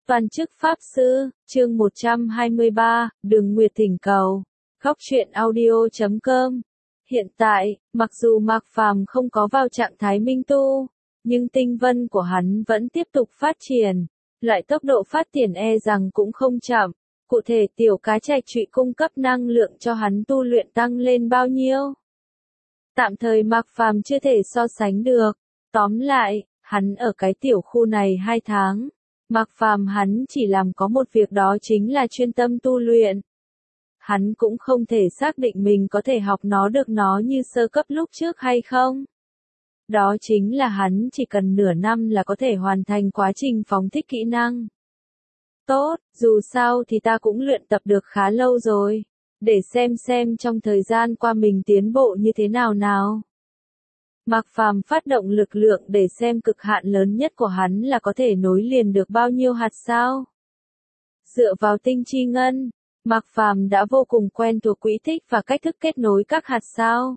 Toàn chức Pháp Sư, chương 123, Đường Nguyệt thỉnh cầu. Góc truyện audio.com. Hiện tại, mặc dù Mạc Phàm không có vào trạng thái minh tu, nhưng tinh vân của hắn vẫn tiếp tục phát triển. Loại tốc độ phát triển e rằng cũng không chậm. Cụ thể tiểu cá trạch trụy cung cấp năng lượng cho hắn tu luyện tăng lên bao nhiêu? Tạm thời Mạc Phàm chưa thể so sánh được. Tóm lại, hắn ở cái tiểu khu này 2 tháng. Mạc Phàm hắn chỉ làm có một việc, đó chính là chuyên tâm tu luyện. Hắn cũng không thể xác định mình có thể học được nó như sơ cấp lúc trước hay không. Đó chính là hắn chỉ cần nửa năm là có thể hoàn thành quá trình phóng thích kỹ năng. Tốt, dù sao thì ta cũng luyện tập được khá lâu rồi. Để xem trong thời gian qua mình tiến bộ như thế nào nào. Mạc Phàm phát động lực lượng để xem cực hạn lớn nhất của hắn là có thể nối liền được bao nhiêu hạt sao. Dựa vào tinh chi ngân, Mạc Phàm đã vô cùng quen thuộc quỹ tích và cách thức kết nối các hạt sao.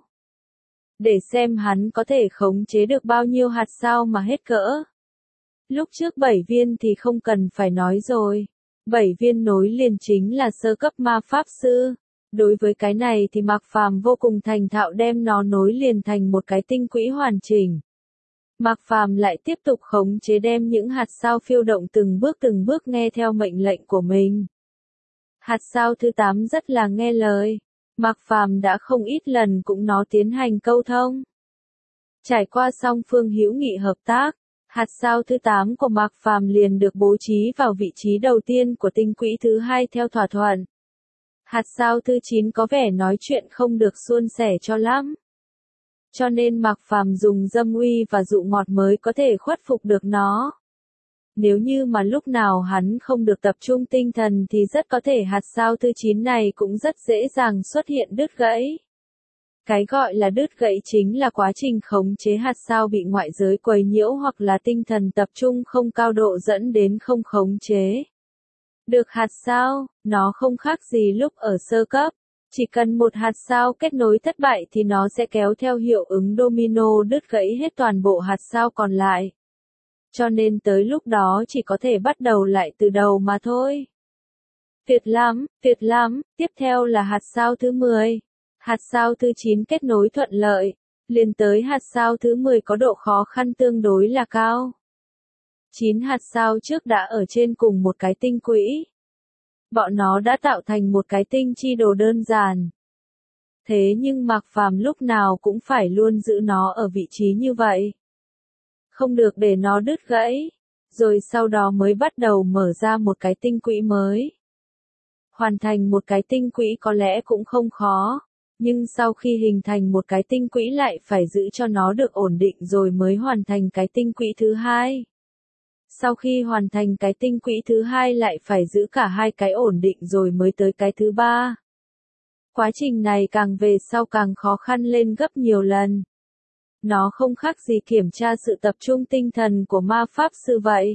Để xem hắn có thể khống chế được bao nhiêu hạt sao mà hết cỡ. Lúc trước 7 viên thì không cần phải nói rồi. 7 viên nối liền chính là sơ cấp ma pháp sư. Đối với cái này thì Mạc Phàm vô cùng thành thạo đem nó nối liền thành một cái tinh quỹ hoàn chỉnh. Mạc Phàm lại tiếp tục khống chế đem những hạt sao phiêu động từng bước nghe theo mệnh lệnh của mình. Hạt sao thứ 8 rất là nghe lời. Mạc Phàm đã không ít lần cũng nó tiến hành câu thông. Trải qua song phương hữu nghị hợp tác, hạt sao thứ 8 của Mạc Phàm liền được bố trí vào vị trí đầu tiên của tinh quỹ thứ 2 theo thỏa thuận. Hạt sao thứ 9 có vẻ nói chuyện không được suôn sẻ cho lắm. Cho nên Mạc Phàm dùng dâm uy và dụ ngọt mới có thể khuất phục được nó. Nếu như mà lúc nào hắn không được tập trung tinh thần thì rất có thể hạt sao thứ 9 này cũng rất dễ dàng xuất hiện đứt gãy. Cái gọi là đứt gãy chính là quá trình khống chế hạt sao bị ngoại giới quấy nhiễu hoặc là tinh thần tập trung không cao độ dẫn đến không khống chế được hạt sao. Nó không khác gì lúc ở sơ cấp. Chỉ cần một hạt sao kết nối thất bại thì nó sẽ kéo theo hiệu ứng domino đứt gãy hết toàn bộ hạt sao còn lại. Cho nên tới lúc đó chỉ có thể bắt đầu lại từ đầu mà thôi. Tuyệt lắm, tiếp theo là hạt sao thứ 10. Hạt sao thứ 9 kết nối thuận lợi, liền tới hạt sao thứ 10 có độ khó khăn tương đối là cao. 9 hạt sao trước đã ở trên cùng một cái tinh quỹ. Bọn nó đã tạo thành một cái tinh chi đồ đơn giản. Thế nhưng Mạc Phàm lúc nào cũng phải luôn giữ nó ở vị trí như vậy. Không được để nó đứt gãy, rồi sau đó mới bắt đầu mở ra một cái tinh quỹ mới. Hoàn thành một cái tinh quỹ có lẽ cũng không khó, nhưng sau khi hình thành một cái tinh quỹ lại phải giữ cho nó được ổn định rồi mới hoàn thành cái tinh quỹ thứ 2. Sau khi hoàn thành cái tinh quỹ thứ 2 lại phải giữ cả hai cái ổn định rồi mới tới cái thứ 3. Quá trình này càng về sau càng khó khăn lên gấp nhiều lần. Nó không khác gì kiểm tra sự tập trung tinh thần của ma pháp sư vậy.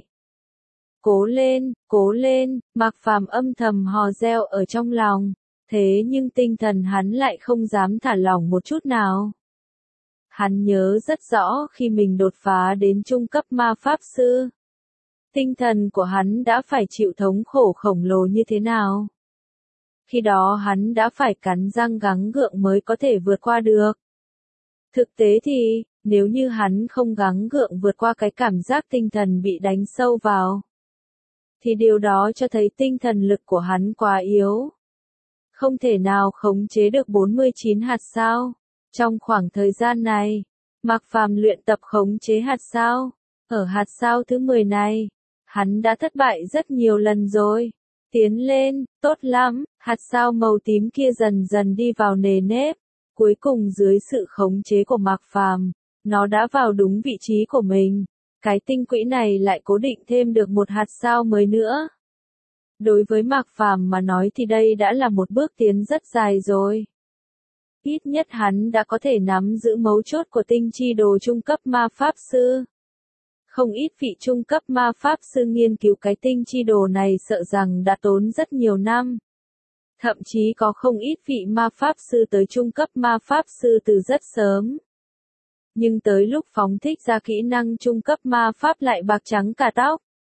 Cố lên, Mạc Phàm âm thầm hò reo ở trong lòng. Thế nhưng tinh thần hắn lại không dám thả lỏng một chút nào. Hắn nhớ rất rõ khi mình đột phá đến trung cấp ma pháp sư. Tinh thần của hắn đã phải chịu thống khổ khổng lồ như thế nào. Khi đó hắn đã phải cắn răng gắng gượng mới có thể vượt qua được. Thực tế thì, nếu như hắn không gắng gượng vượt qua cái cảm giác tinh thần bị đánh sâu vào, thì điều đó cho thấy tinh thần lực của hắn quá yếu. Không thể nào khống chế được 49 hạt sao. Trong khoảng thời gian này, Mạc Phàm luyện tập khống chế hạt sao. Ở hạt sao thứ 10 này, hắn đã thất bại rất nhiều lần rồi. Tiến lên, tốt lắm, hạt sao màu tím kia dần dần đi vào nề nếp. Cuối cùng dưới sự khống chế của Mạc Phàm, nó đã vào đúng vị trí của mình. Cái tinh quỹ này lại cố định thêm được một hạt sao mới nữa. Đối với Mạc Phàm mà nói thì đây đã là một bước tiến rất dài rồi. Ít nhất hắn đã có thể nắm giữ mấu chốt của tinh chi đồ trung cấp ma pháp sư. Không ít vị trung cấp ma pháp sư nghiên cứu cái tinh chi đồ này sợ rằng đã tốn rất nhiều năm. Thậm chí có không ít vị ma pháp sư tới trung cấp ma pháp sư từ rất sớm. Nhưng tới lúc phóng thích ra kỹ năng trung cấp ma pháp lại bạc trắng cả tóc.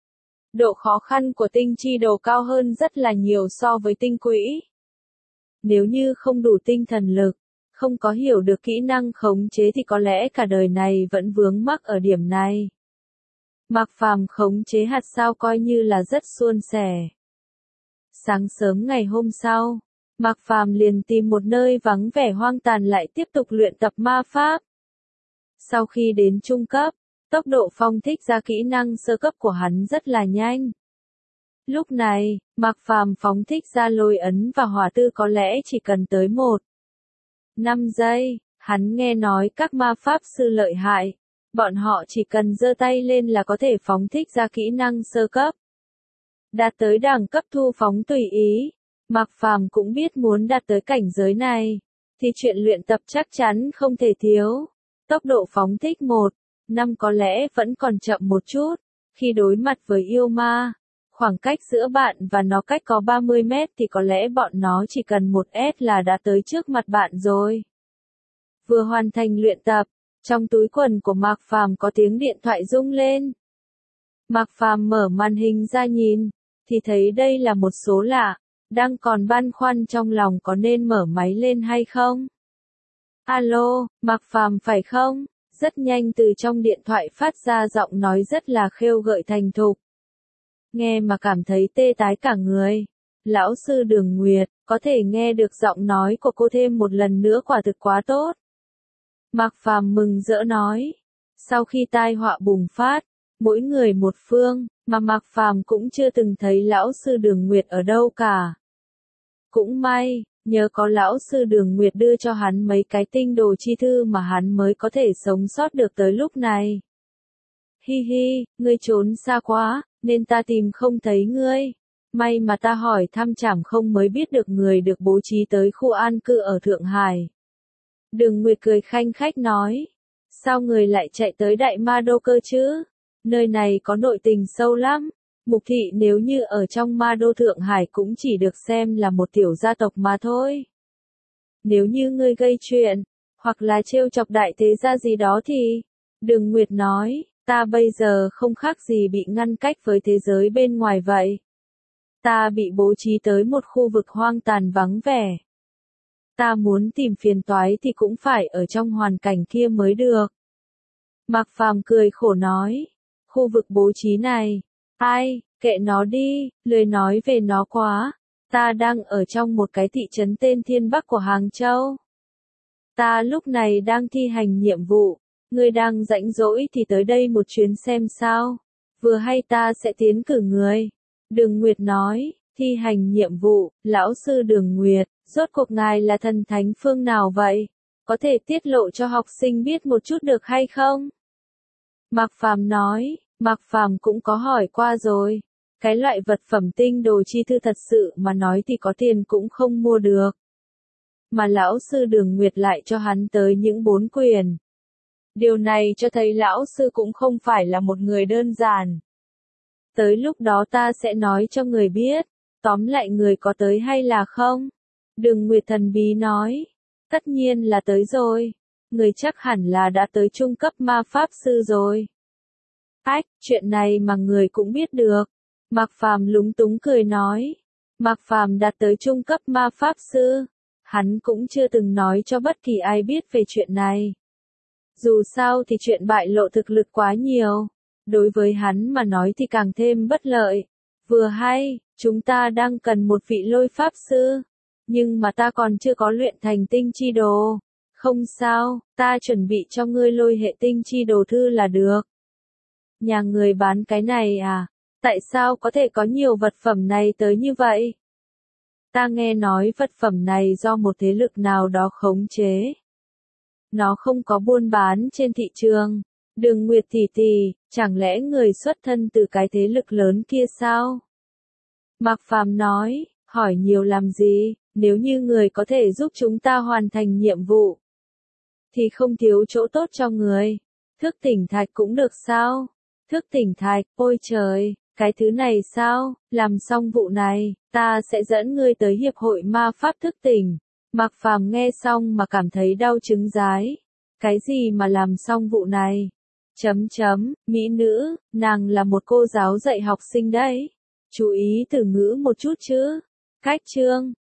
Độ khó khăn của tinh chi đồ cao hơn rất là nhiều so với tinh quỹ. Nếu như không đủ tinh thần lực, không có hiểu được kỹ năng khống chế thì có lẽ cả đời này vẫn vướng mắc ở điểm này. Mạc Phàm khống chế hạt sao coi như là rất suôn sẻ. Sáng sớm ngày hôm sau, Mạc Phàm liền tìm một nơi vắng vẻ hoang tàn lại tiếp tục luyện tập ma pháp. Sau khi đến trung cấp, tốc độ phong thích ra kỹ năng sơ cấp của hắn rất là nhanh. Lúc này, Mạc Phàm phóng thích ra lôi ấn và hỏa tư có lẽ chỉ cần tới 1-5 giây, hắn nghe nói các ma pháp sư lợi hại, bọn họ chỉ cần giơ tay lên là có thể phóng thích ra kỹ năng sơ cấp. Đạt tới đẳng cấp thu phóng tùy ý, Mạc Phàm cũng biết muốn đạt tới cảnh giới này, thì chuyện luyện tập chắc chắn không thể thiếu. Tốc độ phóng thích 1-5 có lẽ vẫn còn chậm một chút, khi đối mặt với yêu ma. Khoảng cách giữa bạn và nó cách có 30 mét thì có lẽ bọn nó chỉ cần 1 s là đã tới trước mặt bạn rồi. Vừa hoàn thành luyện tập, trong túi quần của Mạc Phàm có tiếng điện thoại rung lên. Mạc Phàm mở màn hình ra nhìn, thì thấy đây là một số lạ, đang còn băn khoăn trong lòng có nên mở máy lên hay không. Alo, Mạc Phàm phải không? Rất nhanh từ trong điện thoại phát ra giọng nói rất là khêu gợi thành thục. Nghe mà cảm thấy tê tái cả người. Lão sư Đường Nguyệt, có thể nghe được giọng nói của cô thêm một lần nữa quả thực quá tốt. Mạc Phàm mừng rỡ nói. Sau khi tai họa bùng phát, mỗi người một phương, mà Mạc Phàm cũng chưa từng thấy lão sư Đường Nguyệt ở đâu cả. Cũng may, nhờ có lão sư Đường Nguyệt đưa cho hắn mấy cái tinh đồ chi thư mà hắn mới có thể sống sót được tới lúc này. Hi hi, ngươi trốn xa quá, nên ta tìm không thấy ngươi. May mà ta hỏi thăm chẳng không mới biết được người được bố trí tới khu an cư ở Thượng Hải. Đường Nguyệt cười khanh khách nói. Sao người lại chạy tới Đại Ma Đô cơ chứ? Nơi này có nội tình sâu lắm. Mục thị nếu như ở trong Ma Đô Thượng Hải cũng chỉ được xem là một tiểu gia tộc mà thôi. Nếu như ngươi gây chuyện, hoặc là trêu chọc đại thế gia gì đó thì... Đường Nguyệt nói, ta bây giờ không khác gì bị ngăn cách với thế giới bên ngoài vậy. Ta bị bố trí tới một khu vực hoang tàn vắng vẻ. Ta muốn tìm phiền toái thì cũng phải ở trong hoàn cảnh kia mới được. Mạc Phàm cười khổ nói, khu vực bố trí này, ai, kệ nó đi, lười nói về nó quá. Ta đang ở trong một cái thị trấn tên Thiên Bắc của Hàng Châu. Ta lúc này đang thi hành nhiệm vụ, ngươi đang rảnh rỗi thì tới đây một chuyến xem sao. Vừa hay ta sẽ tiến cử người. Đường Nguyệt nói, thi hành nhiệm vụ, lão sư Đường Nguyệt, rốt cuộc ngài là thần thánh phương nào vậy? Có thể tiết lộ cho học sinh biết một chút được hay không? Mạc Phàm nói, Mạc Phàm cũng có hỏi qua rồi. Cái loại vật phẩm tinh đồ chi thư thật sự mà nói thì có tiền cũng không mua được. Mà lão sư Đường Nguyệt lại cho hắn tới những 4 quyền. Điều này cho thấy lão sư cũng không phải là một người đơn giản. Tới lúc đó ta sẽ nói cho người biết, tóm lại người có tới hay là không? Đường Nguyệt thần bí nói, tất nhiên là tới rồi, người chắc hẳn là đã tới trung cấp ma pháp sư rồi. Ách, chuyện này mà người cũng biết được. Mạc Phàm lúng túng cười nói, Mạc Phàm đạt tới trung cấp ma pháp sư, hắn cũng chưa từng nói cho bất kỳ ai biết về chuyện này. Dù sao thì chuyện bại lộ thực lực quá nhiều, đối với hắn mà nói thì càng thêm bất lợi. Vừa hay, chúng ta đang cần một vị lôi pháp sư, nhưng mà ta còn chưa có luyện thành tinh chi đồ. Không sao, ta chuẩn bị cho ngươi lôi hệ tinh chi đồ thư là được. Nhà người bán cái này à? Tại sao có thể có nhiều vật phẩm này tới như vậy? Ta nghe nói vật phẩm này do một thế lực nào đó khống chế. Nó không có buôn bán trên thị trường. Đường Nguyệt tỷ tỷ, chẳng lẽ người xuất thân từ cái thế lực lớn kia sao? Mạc Phàm nói, hỏi nhiều làm gì, nếu như người có thể giúp chúng ta hoàn thành nhiệm vụ, thì không thiếu chỗ tốt cho người. Thức tỉnh thạch cũng được sao? Thức tỉnh thạch, ôi trời, cái thứ này sao? Làm xong vụ này, ta sẽ dẫn ngươi tới hiệp hội ma pháp thức tỉnh. Mạc Phàm nghe xong mà cảm thấy đau trứng rái. Cái gì mà làm xong vụ này? Mỹ nữ, nàng là một cô giáo dạy học sinh đấy. Chú ý từ ngữ một chút chứ. Cách chương.